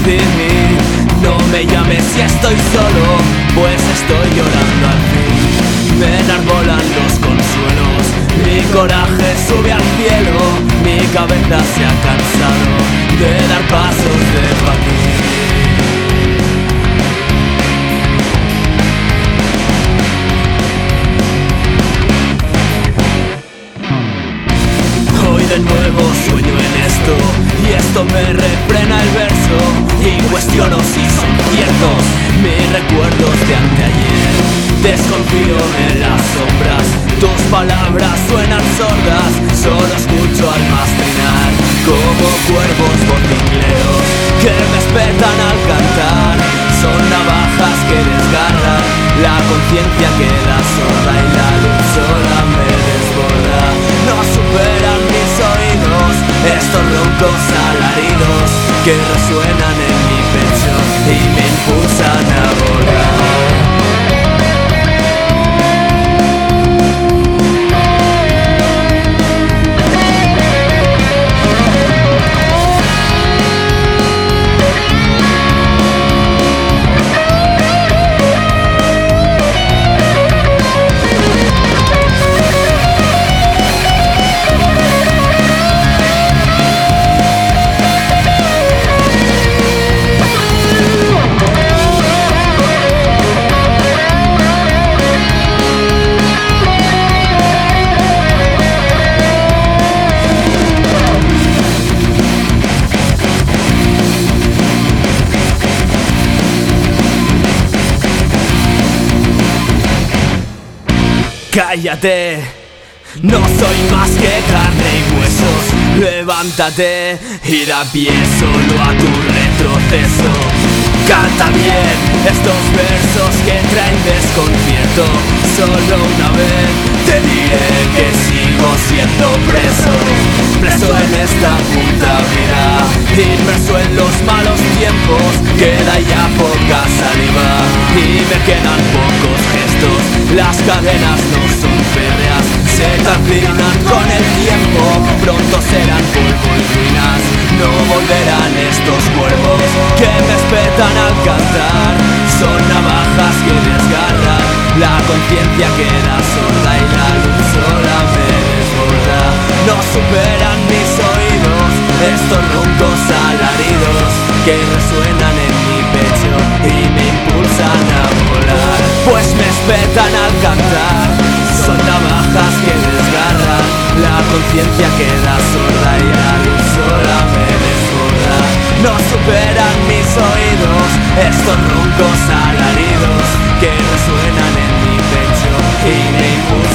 decir. No me llames si estoy solo, pues estoy llorando al fin. Me enarbolan los consuelos, mi coraje sube al cielo, mi cabeza se ha cansado de dar pasos de patín. De nuevo sueño en esto, y esto me refrena el verso, y cuestiono si son ciertos mis recuerdos de anteayer. Desconfío en las sombras, tus palabras suenan sordas, solo escucho almas trinar como cuervos vocingleros que me espetan al cantar. Son navajas que desgarran, la conciencia queda sorda y la luz sola me desborda. No superan mis oídos estos roncos alaridos que resuenan en mi pecho y me impulsan a volar. Cállate, no soy más que carne y huesos. Levántate y da pie solo a tu retroceso. Canta bien estos versos que traen desconcierto. Solo una vez te diré que sigo siendo preso. Preso en esta puta vida, inmerso en los malos tiempos. Queda ya poca saliva y me quedan pocos gestos. Las cadenas no son férreas, se calcinan con el tiempo. Pronto serán polvo y ruinas, no volverán estos cuervos que me espetan al cantar. Son navajas que desgarran, la conciencia queda sorda y la luz sola me desborda. No superan mis oídos estos roncos alaridos que resuenan en mi pecho y me impulsan a volar. Pues me espetan al cantar, son navajas que desgarran, la conciencia queda sorda y la luz sola me desborda. No superan mis oídos estos roncos alaridos que resuenan en mi pecho y me impulsan